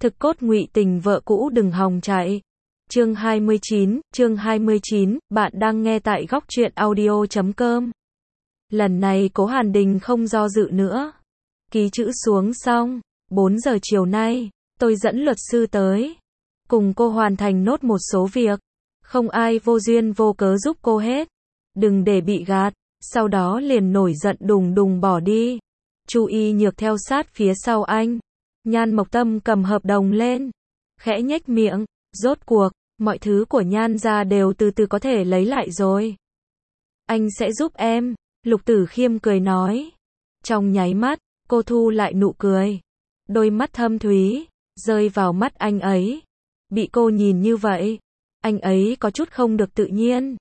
Thực cốt ngụy tình vợ cũ đừng hòng chạy. Chương 29, bạn đang nghe tại góc truyện audio.com. Lần này Cố Hàn Đình không do dự nữa. Ký chữ xuống xong, 4 giờ chiều nay, tôi dẫn luật sư tới. Cùng cô hoàn thành nốt một số việc. Không ai vô duyên vô cớ giúp cô hết. Đừng để bị gạt, sau đó liền nổi giận đùng đùng bỏ đi. Chu Y Nhược theo sát phía sau anh. Nhan Mộc Tâm cầm hợp đồng lên, khẽ nhếch miệng, rốt cuộc, mọi thứ của Nhan gia đều từ từ có thể lấy lại rồi. Anh sẽ giúp em, Lục Tử Khiêm cười nói. Trong nháy mắt, cô thu lại nụ cười. Đôi mắt thâm thúy, rơi vào mắt anh ấy. Bị cô nhìn như vậy, anh ấy có chút không được tự nhiên.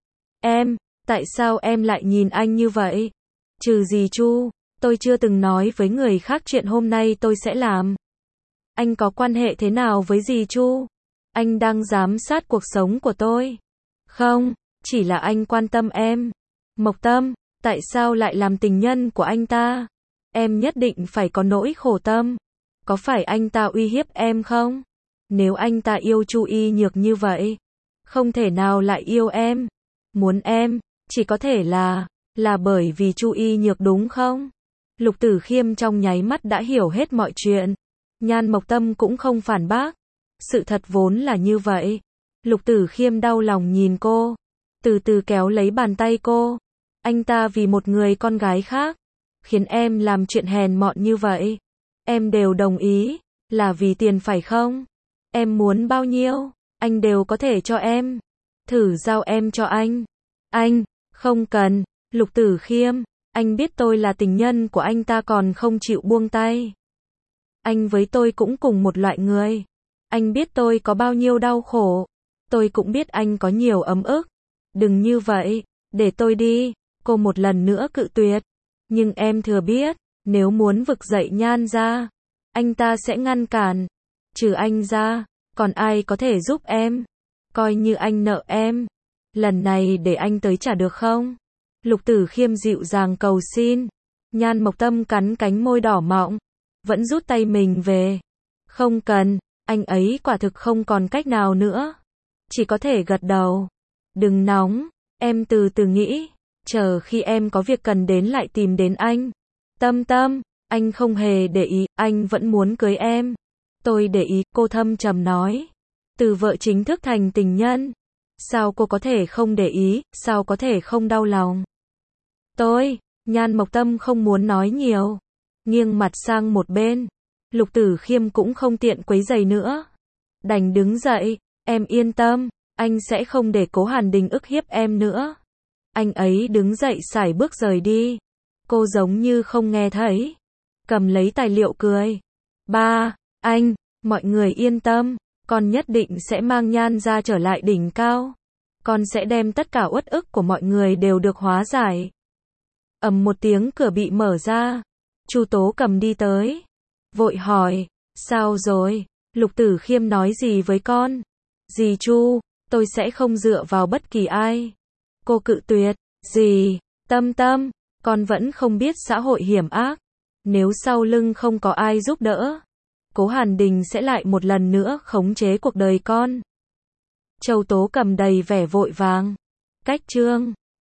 Tại sao em lại nhìn anh như vậy? Trừ gì Chu, tôi chưa từng nói với người khác chuyện hôm nay tôi sẽ làm. Anh có quan hệ thế nào với dì Chu? Anh đang giám sát cuộc sống của tôi. Không, chỉ là anh quan tâm em. Mộc Tâm, tại sao lại làm tình nhân của anh ta? Em nhất định phải có nỗi khổ tâm. Có phải anh ta uy hiếp em không? Nếu anh ta yêu Chu Y Nhược như vậy, không thể nào lại yêu em. Muốn em, chỉ có thể là bởi vì Chu Y Nhược đúng không? Lục Tử Khiêm trong nháy mắt đã hiểu hết mọi chuyện. Nhan Mộc Tâm cũng không phản bác. Sự thật vốn là như vậy. Lục Tử Khiêm đau lòng nhìn cô, từ từ kéo lấy bàn tay cô. Anh ta vì một người con gái khác, khiến em làm chuyện hèn mọn như vậy. Em đều đồng ý, là vì tiền phải không? Em muốn bao nhiêu, anh đều có thể cho em. Thử giao em cho anh. Anh, không cần, Lục Tử Khiêm, anh biết tôi là tình nhân của anh ta còn không chịu buông tay. Anh với tôi cũng cùng một loại người. Anh biết tôi có bao nhiêu đau khổ. Tôi cũng biết anh có nhiều ấm ức. Đừng như vậy, để tôi đi. Cô một lần nữa cự tuyệt. Nhưng em thừa biết, nếu muốn vực dậy Nhan gia, anh ta sẽ ngăn cản. Trừ anh ra, còn ai có thể giúp em? Coi như anh nợ em. Lần này để anh tới trả được không? Lục Tử Khiêm dịu dàng cầu xin. Nhan Mộc Tâm cắn cánh môi đỏ mọng, vẫn rút tay mình về. Không cần, anh ấy quả thực không còn cách nào nữa. Chỉ có thể gật đầu. Đừng nóng, em từ từ nghĩ. Chờ khi em có việc cần đến lại tìm đến anh. Tâm Tâm, anh không hề để ý, anh vẫn muốn cưới em. Tôi để ý, cô thâm trầm nói. Từ vợ chính thức thành tình nhân. Sao cô có thể không để ý, sao có thể không đau lòng? Nhan Mộc Tâm không muốn nói nhiều. Nghiêng mặt sang một bên. Lục Tử Khiêm cũng không tiện quấy rầy nữa. Đành đứng dậy. Em yên tâm, anh sẽ không để Cố Hàn Đình ức hiếp em nữa. Anh ấy đứng dậy sải bước rời đi. Cô giống như không nghe thấy. Cầm lấy tài liệu cười. Ba, anh, mọi người yên tâm. Con nhất định sẽ mang Nhan gia trở lại đỉnh cao. Con sẽ đem tất cả uất ức của mọi người đều được hóa giải. Ầm một tiếng cửa bị mở ra. Chu Tố Cầm đi tới. Vội hỏi, sao rồi? Lục Tử Khiêm nói gì với con? Dì Chu, tôi sẽ không dựa vào bất kỳ ai. Cô cự tuyệt. Dì, Tâm Tâm, con vẫn không biết xã hội hiểm ác. Nếu sau lưng không có ai giúp đỡ, Cố Hàn Đình sẽ lại một lần nữa khống chế cuộc đời con. Châu Tố Cầm đầy vẻ vội vàng. Cách chương